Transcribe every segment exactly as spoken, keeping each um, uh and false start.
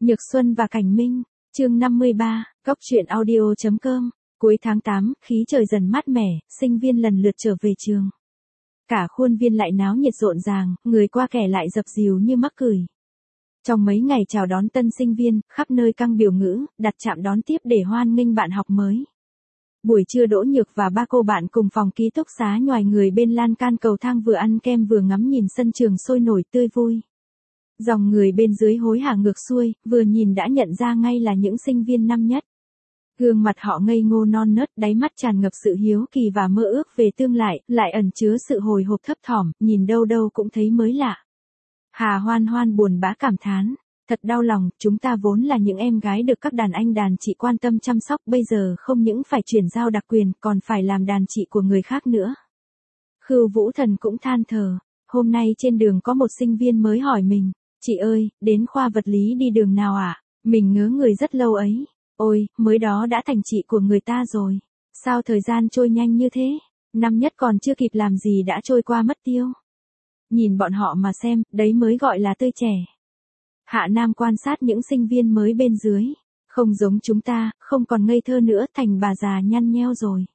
Nhược Xuân và Cảnh Minh, chương năm mươi ba, Cóc truyện audio.com, cuối tháng tám, khí trời dần mát mẻ, sinh viên lần lượt trở về trường. Cả khuôn viên lại náo nhiệt rộn ràng, người qua kẻ lại dập dìu như mắc cười. Trong mấy ngày chào đón tân sinh viên, khắp nơi căng biểu ngữ, đặt trạm đón tiếp để hoan nghênh bạn học mới. Buổi trưa Đỗ Nhược và ba cô bạn cùng phòng ký túc xá nhoài người bên lan can cầu thang vừa ăn kem vừa ngắm nhìn sân trường sôi nổi tươi vui. Dòng người bên dưới hối hả ngược xuôi, vừa nhìn đã nhận ra ngay là những sinh viên năm nhất. Gương mặt họ ngây ngô non nớt, đáy mắt tràn ngập sự hiếu kỳ và mơ ước về tương lai, lại ẩn chứa sự hồi hộp thấp thỏm, nhìn đâu đâu cũng thấy mới lạ. Hà Hoan Hoan buồn bã cảm thán, thật đau lòng, chúng ta vốn là những em gái được các đàn anh đàn chị quan tâm chăm sóc, bây giờ không những phải chuyển giao đặc quyền, còn phải làm đàn chị của người khác nữa. Khưu Vũ Thần cũng than thở, hôm nay trên đường có một sinh viên mới hỏi mình, chị ơi, đến khoa vật lý đi đường nào ạ? À? Mình ngớ người rất lâu ấy. Ôi, mới đó đã thành chị của người ta rồi. Sao thời gian trôi nhanh như thế? Năm nhất còn chưa kịp làm gì đã trôi qua mất tiêu. Nhìn bọn họ mà xem, đấy mới gọi là tươi trẻ. Hạ Nam quan sát những sinh viên mới bên dưới. Không giống chúng ta, không còn ngây thơ nữa, thành bà già nhăn nheo rồi.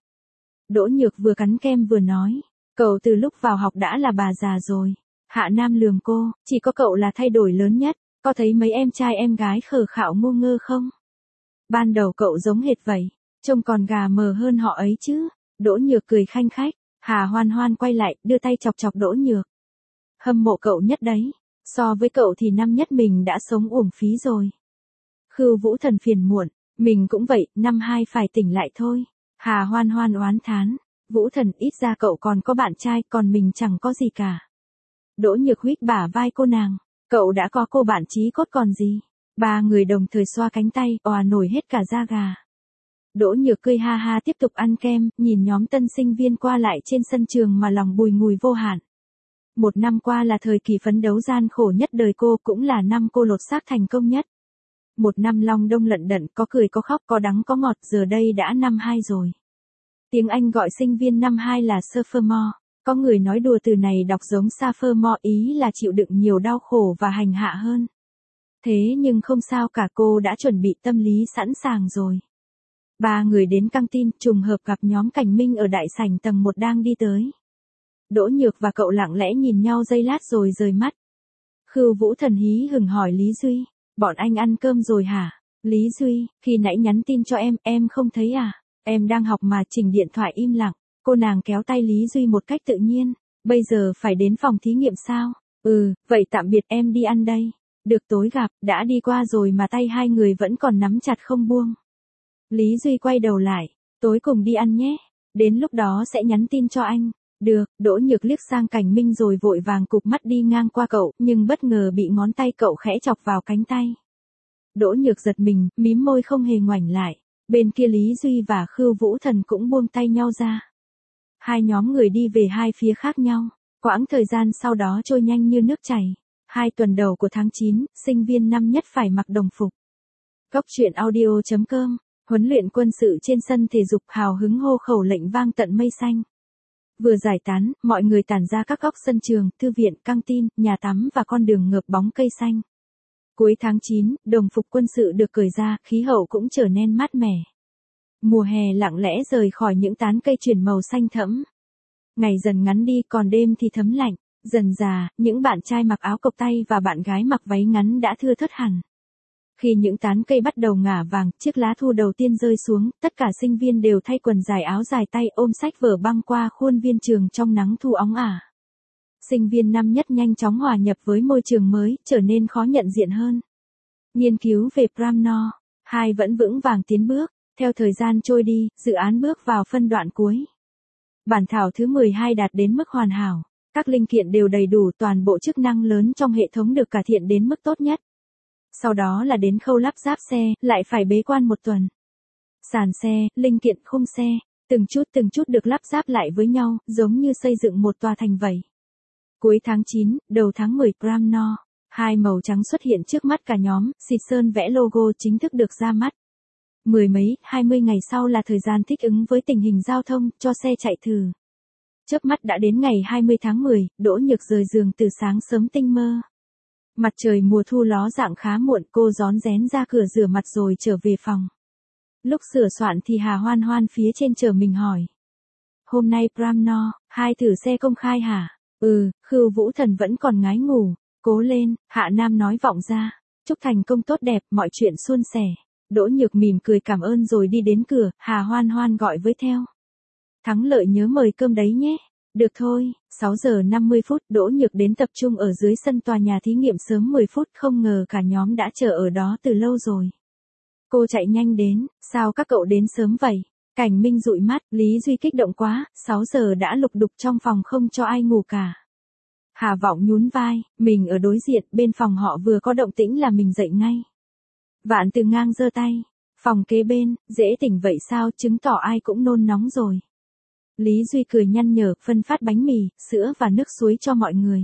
Đỗ Nhược vừa cắn kem vừa nói, cậu từ lúc vào học đã là bà già rồi. Hạ Nam lườm cô, chỉ có cậu là thay đổi lớn nhất, có thấy mấy em trai em gái khờ khạo ngu ngơ không? Ban đầu cậu giống hệt vậy, trông còn gà mờ hơn họ ấy chứ. Đỗ Nhược cười khanh khách, Hà Hoan Hoan quay lại, đưa tay chọc chọc Đỗ Nhược. Hâm mộ cậu nhất đấy, so với cậu thì năm nhất mình đã sống uổng phí rồi. Khưu Vũ Thần phiền muộn, mình cũng vậy, năm hai phải tỉnh lại thôi. Hà Hoan Hoan oán thán, Vũ Thần ít ra cậu còn có bạn trai, còn mình chẳng có gì cả. Đỗ Nhược huých bả vai cô nàng, cậu đã có cô bạn chí cốt còn gì. Ba người đồng thời xoa cánh tay, òa nổi hết cả da gà. Đỗ Nhược cười ha ha tiếp tục ăn kem, nhìn nhóm tân sinh viên qua lại trên sân trường mà lòng bùi ngùi vô hạn. Một năm qua là thời kỳ phấn đấu gian khổ nhất đời cô, cũng là năm cô lột xác thành công nhất. Một năm long đông lận đận, có cười có khóc, có đắng có ngọt, giờ đây đã năm hai rồi. Tiếng Anh gọi sinh viên năm hai là sophomore. Có người nói đùa từ này đọc giống sophomore, ý là chịu đựng nhiều đau khổ và hành hạ hơn. Thế nhưng không sao cả, cô đã chuẩn bị tâm lý sẵn sàng rồi. Ba người đến căng tin, trùng hợp gặp nhóm Cảnh Minh ở đại sảnh tầng một đang đi tới. Đỗ Nhược và cậu lặng lẽ nhìn nhau giây lát rồi rời mắt. Khưu Vũ Thần hí hửng hỏi Lý Duy, bọn anh ăn cơm rồi hả? Lý Duy, khi nãy nhắn tin cho em, em không thấy à? Em đang học mà. Chỉnh điện thoại im lặng. Cô nàng kéo tay Lý Duy một cách tự nhiên. Bây giờ phải đến phòng thí nghiệm sao? Ừ, vậy tạm biệt, em đi ăn đây. Được, tối gặp. Đã đi qua rồi mà tay hai người vẫn còn nắm chặt không buông. Lý Duy quay đầu lại, tối cùng đi ăn nhé. Đến lúc đó sẽ nhắn tin cho anh. Được. Đỗ Nhược liếc sang Cảnh Minh rồi vội vàng cụp mắt đi ngang qua cậu, nhưng bất ngờ bị ngón tay cậu khẽ chọc vào cánh tay. Đỗ Nhược giật mình, mím môi không hề ngoảnh lại. Bên kia Lý Duy và Khưu Vũ Thần cũng buông tay nhau ra. Hai nhóm người đi về hai phía khác nhau. Quãng thời gian sau đó trôi nhanh như nước chảy. Hai tuần đầu của tháng chín, sinh viên năm nhất phải mặc đồng phục. Cóc truyện audio.com, huấn luyện quân sự trên sân thể dục, hào hứng hô khẩu lệnh vang tận mây xanh. Vừa giải tán, mọi người tản ra các góc sân trường, thư viện, căng tin, nhà tắm và con đường ngợp bóng cây xanh. Cuối tháng chín, đồng phục quân sự được cởi ra, khí hậu cũng trở nên mát mẻ. Mùa hè lặng lẽ rời khỏi những tán cây chuyển màu xanh thẫm. Ngày dần ngắn đi, còn đêm thì thấm lạnh. Dần dà, những bạn trai mặc áo cộc tay và bạn gái mặc váy ngắn đã thưa thớt hẳn. Khi những tán cây bắt đầu ngả vàng, chiếc lá thu đầu tiên rơi xuống, tất cả sinh viên đều thay quần dài áo dài tay, ôm sách vở băng qua khuôn viên trường trong nắng thu óng ả. Sinh viên năm nhất nhanh chóng hòa nhập với môi trường mới, trở nên khó nhận diện hơn. Nghiên cứu về Pramno, hai vẫn vững vàng tiến bước. Theo thời gian trôi đi, dự án bước vào phân đoạn cuối. Bản thảo thứ mười hai đạt đến mức hoàn hảo. Các linh kiện đều đầy đủ, toàn bộ chức năng lớn trong hệ thống được cải thiện đến mức tốt nhất. Sau đó là đến khâu lắp ráp xe, lại phải bế quan một tuần. Sàn xe, linh kiện khung xe, từng chút từng chút được lắp ráp lại với nhau, giống như xây dựng một tòa thành vậy. Cuối tháng chín, đầu tháng mười, Pramno, hai màu trắng xuất hiện trước mắt cả nhóm, xịt sơn vẽ logo chính thức được ra mắt. Mười mấy, hai mươi ngày sau là thời gian thích ứng với tình hình giao thông, cho xe chạy thử. Chớp mắt đã đến ngày hai mươi tháng mười, Đỗ Nhược rời giường từ sáng sớm tinh mơ. Mặt trời mùa thu ló dạng khá muộn, cô rón rén ra cửa rửa mặt rồi trở về phòng. Lúc sửa soạn thì Hà Hoan Hoan phía trên chờ mình hỏi. Hôm nay prom no, hai thử xe công khai hả? Ừ, Khưu Vũ Thần vẫn còn ngái ngủ. Cố lên, Hạ Nam nói vọng ra. Chúc thành công tốt đẹp, mọi chuyện suôn sẻ. Đỗ Nhược mỉm cười cảm ơn rồi đi đến cửa, Hà Hoan Hoan gọi với theo. Thắng Lợi nhớ mời cơm đấy nhé. Được thôi, sáu giờ năm mươi phút Đỗ Nhược đến tập trung ở dưới sân tòa nhà thí nghiệm sớm mười phút, không ngờ cả nhóm đã chờ ở đó từ lâu rồi. Cô chạy nhanh đến, sao các cậu đến sớm vậy? Cảnh Minh dụi mắt, Lý Duy kích động quá, sáu giờ đã lục đục trong phòng không cho ai ngủ cả. Hà Vọng nhún vai, mình ở đối diện, bên phòng họ vừa có động tĩnh là mình dậy ngay. Vạn Từ Ngang giơ tay, phòng kế bên, dễ tỉnh vậy sao, chứng tỏ ai cũng nôn nóng rồi. Lý Duy cười nhăn nhở, phân phát bánh mì, sữa và nước suối cho mọi người.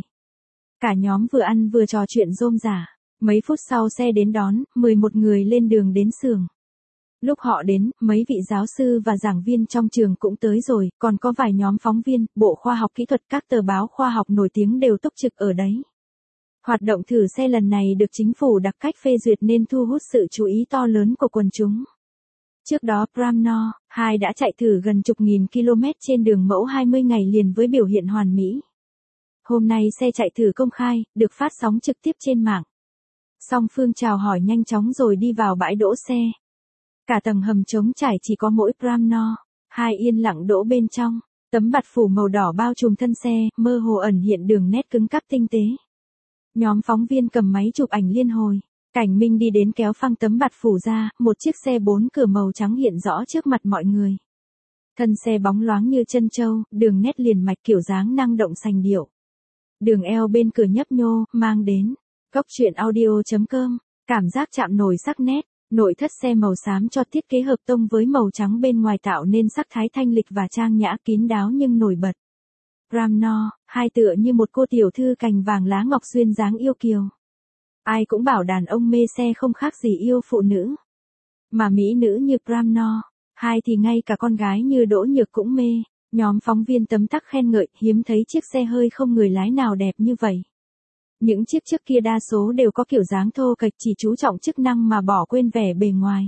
Cả nhóm vừa ăn vừa trò chuyện rôm rả. Mấy phút sau xe đến đón, mười một người lên đường đến xưởng. Lúc họ đến, mấy vị giáo sư và giảng viên trong trường cũng tới rồi, còn có vài nhóm phóng viên, Bộ Khoa học Kỹ thuật, các tờ báo khoa học nổi tiếng đều túc trực ở đấy. Hoạt động thử xe lần này được chính phủ đặc cách phê duyệt nên thu hút sự chú ý to lớn của quần chúng. Trước đó prom no, hai đã chạy thử gần chục nghìn km trên đường mẫu hai mươi ngày liền với biểu hiện hoàn mỹ. Hôm nay xe chạy thử công khai, được phát sóng trực tiếp trên mạng. Song phương chào hỏi nhanh chóng rồi đi vào bãi đỗ xe. Cả tầng hầm trống trải chỉ có mỗi prom no, hai yên lặng đỗ bên trong. Tấm bạt phủ màu đỏ bao trùm thân xe, mơ hồ ẩn hiện đường nét cứng cáp tinh tế. Nhóm phóng viên cầm máy chụp ảnh liên hồi. Cảnh Minh đi đến kéo phăng tấm bạt phủ ra, một chiếc xe bốn cửa màu trắng hiện rõ trước mặt mọi người. Thân xe bóng loáng như chân trâu, đường nét liền mạch kiểu dáng năng động sành điệu. Đường eo bên cửa nhấp nhô, mang đến. Góc truyện audio chấm com, cảm giác chạm nổi sắc nét. Nội thất xe màu xám cho thiết kế hợp tông với màu trắng bên ngoài tạo nên sắc thái thanh lịch và trang nhã, kín đáo nhưng nổi bật. prom no, hai tựa như một cô tiểu thư cành vàng lá ngọc duyên dáng yêu kiều. Ai cũng bảo đàn ông mê xe không khác gì yêu phụ nữ. Mà mỹ nữ như prom no, hai thì ngay cả con gái như Đỗ Nhược cũng mê. Nhóm phóng viên tấm tắc khen ngợi, hiếm thấy chiếc xe hơi không người lái nào đẹp như vậy. Những chiếc trước kia đa số đều có kiểu dáng thô kệch, chỉ chú trọng chức năng mà bỏ quên vẻ bề ngoài.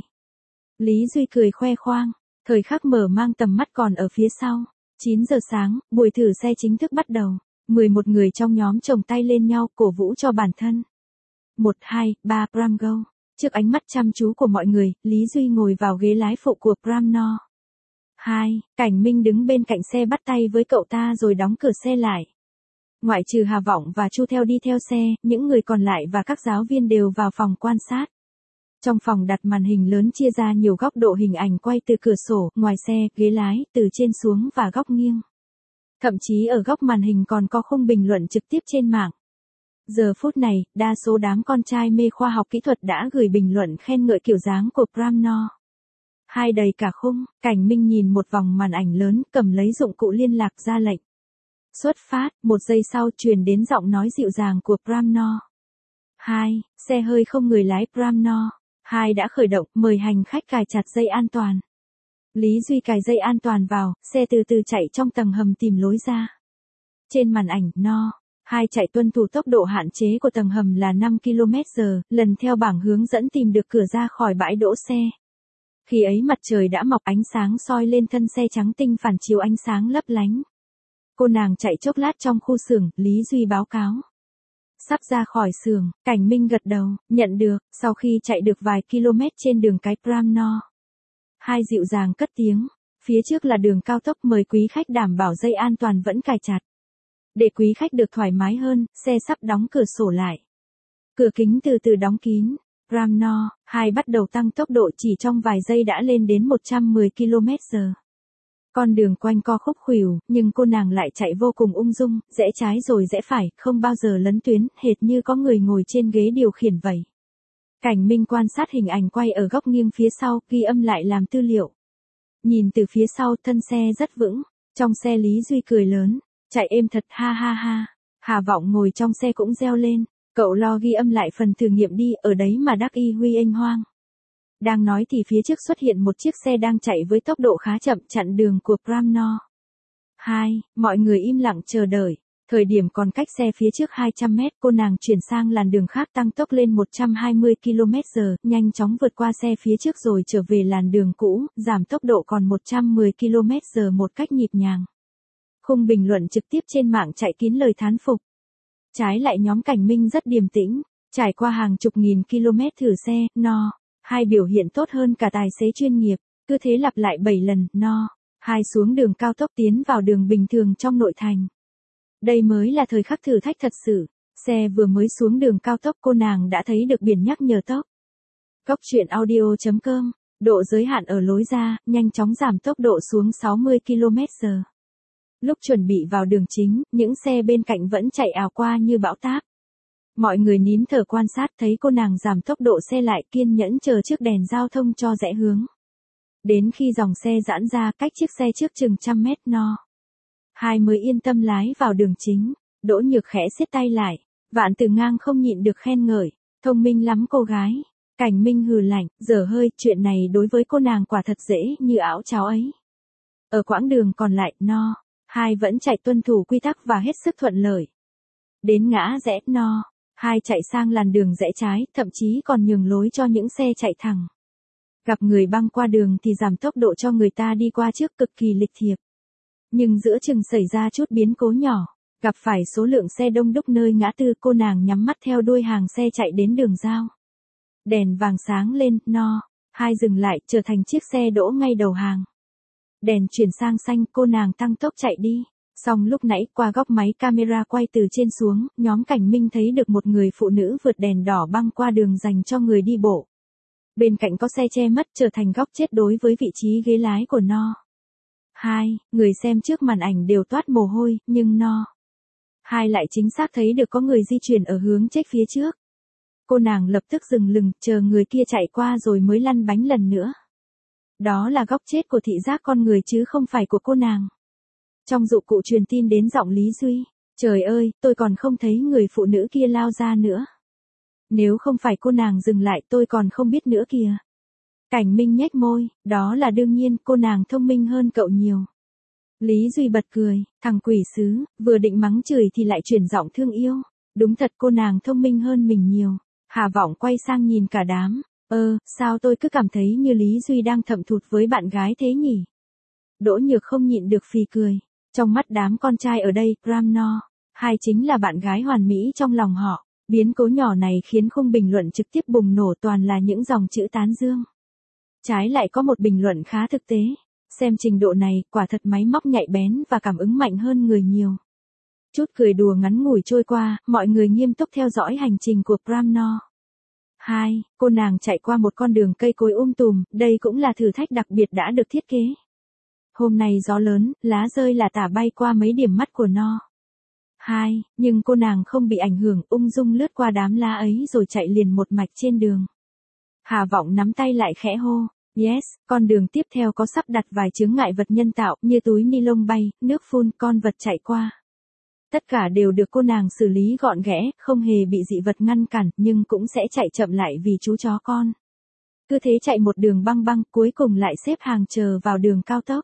Lý Duy cười khoe khoang, thời khắc mở mang tầm mắt còn ở phía sau. chín giờ sáng, buổi thử xe chính thức bắt đầu. mười một người trong nhóm chồng tay lên nhau, cổ vũ cho bản thân. một, hai, ba, prom go. Trước ánh mắt chăm chú của mọi người, Lý Duy ngồi vào ghế lái phụ của prom no. hai, Cảnh Minh đứng bên cạnh xe bắt tay với cậu ta rồi đóng cửa xe lại. Ngoại trừ Hà Vọng và Chu theo đi theo xe, những người còn lại và các giáo viên đều vào phòng quan sát. Trong phòng đặt màn hình lớn chia ra nhiều góc độ hình ảnh quay từ cửa sổ, ngoài xe, ghế lái, từ trên xuống và góc nghiêng. Thậm chí ở góc màn hình còn có khung bình luận trực tiếp trên mạng. Giờ phút này, đa số đám con trai mê khoa học kỹ thuật đã gửi bình luận khen ngợi kiểu dáng của prom no. Hai đầy cả khung, Cảnh Minh nhìn một vòng màn ảnh lớn, cầm lấy dụng cụ liên lạc ra lệnh. Xuất phát, một giây sau truyền đến giọng nói dịu dàng của prom no. Hai, xe hơi không người lái prom no. Hai đã khởi động, mời hành khách cài chặt dây an toàn. Lý Duy cài dây an toàn vào, xe từ từ chạy trong tầng hầm tìm lối ra. Trên màn ảnh, no. Hai chạy tuân thủ tốc độ hạn chế của tầng hầm là năm ki lô mét giờ, lần theo bảng hướng dẫn tìm được cửa ra khỏi bãi đỗ xe. Khi ấy mặt trời đã mọc, ánh sáng soi lên thân xe trắng tinh phản chiếu ánh sáng lấp lánh. Cô nàng chạy chốc lát trong khu xưởng, Lý Duy báo cáo. Sắp ra khỏi xưởng, Cảnh Minh gật đầu, nhận được, sau khi chạy được vài km trên đường cái prom no. Hai dịu dàng cất tiếng, phía trước là đường cao tốc, mời quý khách đảm bảo dây an toàn vẫn cài chặt. Để quý khách được thoải mái hơn, xe sắp đóng cửa sổ lại. Cửa kính từ từ đóng kín. prom no, hai bắt đầu tăng tốc độ, chỉ trong vài giây đã lên đến một trăm mười ki lô mét giờ. Con đường quanh co khúc khuỷu, nhưng cô nàng lại chạy vô cùng ung dung, rẽ trái rồi rẽ phải, không bao giờ lấn tuyến, hệt như có người ngồi trên ghế điều khiển vậy. Cảnh Minh quan sát hình ảnh quay ở góc nghiêng phía sau, ghi âm lại làm tư liệu. Nhìn từ phía sau, thân xe rất vững. Trong xe Lý Duy cười lớn, chạy êm thật, ha ha ha. Hà Vọng ngồi trong xe cũng reo lên, cậu lo ghi âm lại phần thử nghiệm đi, ở đấy mà đắc y huy anh hoang. Đang nói thì phía trước xuất hiện một chiếc xe đang chạy với tốc độ khá chậm, chặn đường của prom no. Hai, mọi người im lặng chờ đợi. Thời điểm còn cách xe phía trước hai trăm mét, cô nàng chuyển sang làn đường khác tăng tốc lên một trăm hai mươi ki lô mét giờ, nhanh chóng vượt qua xe phía trước rồi trở về làn đường cũ, giảm tốc độ còn một trăm mười ki lô mét giờ một cách nhịp nhàng. Khung bình luận trực tiếp trên mạng chạy kín lời thán phục. Trái lại nhóm Cảnh Minh rất điềm tĩnh, trải qua hàng chục nghìn km thử xe, no. Hai biểu hiện tốt hơn cả tài xế chuyên nghiệp, cứ thế lặp lại bảy lần, no. Hai xuống đường cao tốc tiến vào đường bình thường trong nội thành. Đây mới là thời khắc thử thách thật sự. Xe vừa mới xuống đường cao tốc cô nàng đã thấy được biển nhắc nhở tốc. Cốc truyện audio chấm com, độ giới hạn ở lối ra, nhanh chóng giảm tốc độ xuống sáu mươi ki lô mét giờ. Lúc chuẩn bị vào đường chính, những xe bên cạnh vẫn chạy ào qua như bão táp. Mọi người nín thở quan sát thấy cô nàng giảm tốc độ xe lại kiên nhẫn chờ trước đèn giao thông cho rẽ hướng. Đến khi dòng xe giãn ra cách chiếc xe trước chừng trăm mét no. Hai mới yên tâm lái vào đường chính, Đỗ Nhược khẽ siết tay lại, Vạn Tử Ngang không nhịn được khen ngợi, thông minh lắm cô gái. Cảnh Minh hừ lạnh, dở hơi, chuyện này đối với cô nàng quả thật dễ như áo cháo ấy. Ở quãng đường còn lại, no, hai vẫn chạy tuân thủ quy tắc và hết sức thuận lợi. Đến ngã rẽ, no, hai chạy sang làn đường rẽ trái, thậm chí còn nhường lối cho những xe chạy thẳng. Gặp người băng qua đường thì giảm tốc độ cho người ta đi qua trước cực kỳ lịch thiệp. Nhưng giữa chừng xảy ra chút biến cố nhỏ, gặp phải số lượng xe đông đúc nơi ngã tư, cô nàng nhắm mắt theo đuôi hàng xe chạy đến đường giao. Đèn vàng sáng lên, no, hai dừng lại, trở thành chiếc xe đỗ ngay đầu hàng. Đèn chuyển sang xanh, cô nàng tăng tốc chạy đi. Xong lúc nãy qua góc máy camera quay từ trên xuống, nhóm Cảnh Minh thấy được một người phụ nữ vượt đèn đỏ băng qua đường dành cho người đi bộ. Bên cạnh có xe che mất, trở thành góc chết đối với vị trí ghế lái của no. Hai, người xem trước màn ảnh đều toát mồ hôi, nhưng no. Hai lại chính xác thấy được có người di chuyển ở hướng chết phía trước. Cô nàng lập tức dừng lừng, chờ người kia chạy qua rồi mới lăn bánh lần nữa. Đó là góc chết của thị giác con người chứ không phải của cô nàng. Trong dụng cụ truyền tin đến giọng Lý Duy, trời ơi, tôi còn không thấy người phụ nữ kia lao ra nữa. Nếu không phải cô nàng dừng lại tôi còn không biết nữa kìa. Cảnh Minh nhếch môi, đó là đương nhiên, cô nàng thông minh hơn cậu nhiều. Lý Duy bật cười, thằng quỷ sứ, vừa định mắng chửi thì lại chuyển giọng thương yêu. Đúng thật cô nàng thông minh hơn mình nhiều. Hà Vọng quay sang nhìn cả đám, ơ, sao tôi cứ cảm thấy như Lý Duy đang thậm thụt với bạn gái thế nhỉ? Đỗ Nhược không nhịn được phì cười. Trong mắt đám con trai ở đây, Ram No, hai chính là bạn gái hoàn mỹ trong lòng họ. Biến cố nhỏ này khiến khung bình luận trực tiếp bùng nổ toàn là những dòng chữ tán dương. Trái lại có một bình luận khá thực tế. Xem trình độ này, quả thật máy móc nhạy bén và cảm ứng mạnh hơn người nhiều. Chút cười đùa ngắn ngủi trôi qua, mọi người nghiêm túc theo dõi hành trình của Ram No. Hai, cô nàng chạy qua một con đường cây cối um tùm, đây cũng là thử thách đặc biệt đã được thiết kế. Hôm nay gió lớn, lá rơi là tả bay qua mấy điểm mắt của No. Hai, nhưng cô nàng không bị ảnh hưởng, ung dung lướt qua đám lá ấy rồi chạy liền một mạch trên đường. Hà Vọng nắm tay lại khẽ hô, yes, con đường tiếp theo có sắp đặt vài chướng ngại vật nhân tạo như túi ni lông bay, nước phun, con vật chạy qua. Tất cả đều được cô nàng xử lý gọn ghẽ, không hề bị dị vật ngăn cản, nhưng cũng sẽ chạy chậm lại vì chú chó con. Cứ thế chạy một đường băng băng, cuối cùng lại xếp hàng chờ vào đường cao tốc.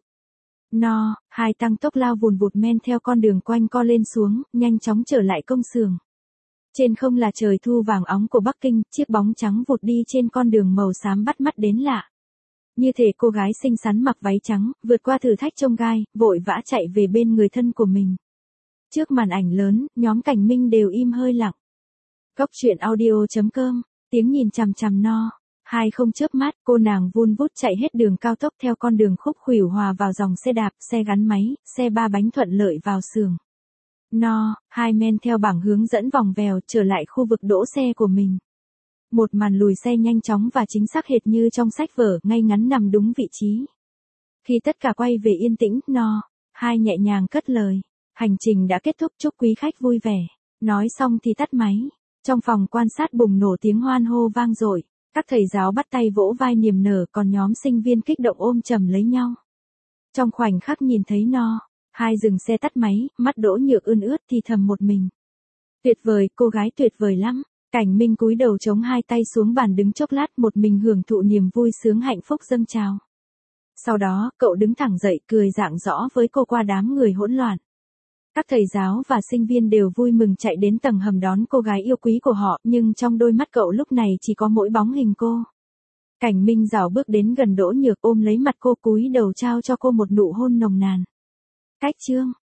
No, hai tăng tốc lao vùn vụt men theo con đường quanh co lên xuống, nhanh chóng trở lại công xưởng. Trên không là trời thu vàng óng của Bắc Kinh, chiếc bóng trắng vụt đi trên con đường màu xám bắt mắt đến lạ. Như thể cô gái xinh xắn mặc váy trắng, vượt qua thử thách chông gai, vội vã chạy về bên người thân của mình. Trước màn ảnh lớn, nhóm Cảnh Minh đều im hơi lặng. Cốc truyện audio chấm com, tiếng nhìn chằm chằm No. Hai không chớp mắt, cô nàng vun vút chạy hết đường cao tốc theo con đường khúc khuỷu hòa vào dòng xe đạp, xe gắn máy, xe ba bánh thuận lợi vào xưởng. No, hai men theo bảng hướng dẫn vòng vèo trở lại khu vực đỗ xe của mình. Một màn lùi xe nhanh chóng và chính xác hệt như trong sách vở, ngay ngắn nằm đúng vị trí. Khi tất cả quay về yên tĩnh, No, hai nhẹ nhàng cất lời. Hành trình đã kết thúc, chúc quý khách vui vẻ. Nói xong thì tắt máy. Trong phòng quan sát bùng nổ tiếng hoan hô vang dội. Các thầy giáo bắt tay vỗ vai niềm nở, còn nhóm sinh viên kích động ôm chầm lấy nhau. Trong khoảnh khắc nhìn thấy No, hai dừng xe tắt máy, mắt Đỗ Nhược ươn ướt thì thầm một mình. Tuyệt vời, cô gái tuyệt vời lắm. Cảnh Minh cúi đầu chống hai tay xuống bàn đứng chốc lát một mình hưởng thụ niềm vui sướng hạnh phúc dâng trào. Sau đó, cậu đứng thẳng dậy cười rạng rõ với cô qua đám người hỗn loạn. Các thầy giáo và sinh viên đều vui mừng chạy đến tầng hầm đón cô gái yêu quý của họ, nhưng trong đôi mắt cậu lúc này chỉ có mỗi bóng hình cô. Cảnh Minh Dạo bước đến gần Đỗ Nhược ôm lấy mặt cô cúi đầu trao cho cô một nụ hôn nồng nàn. Cách chương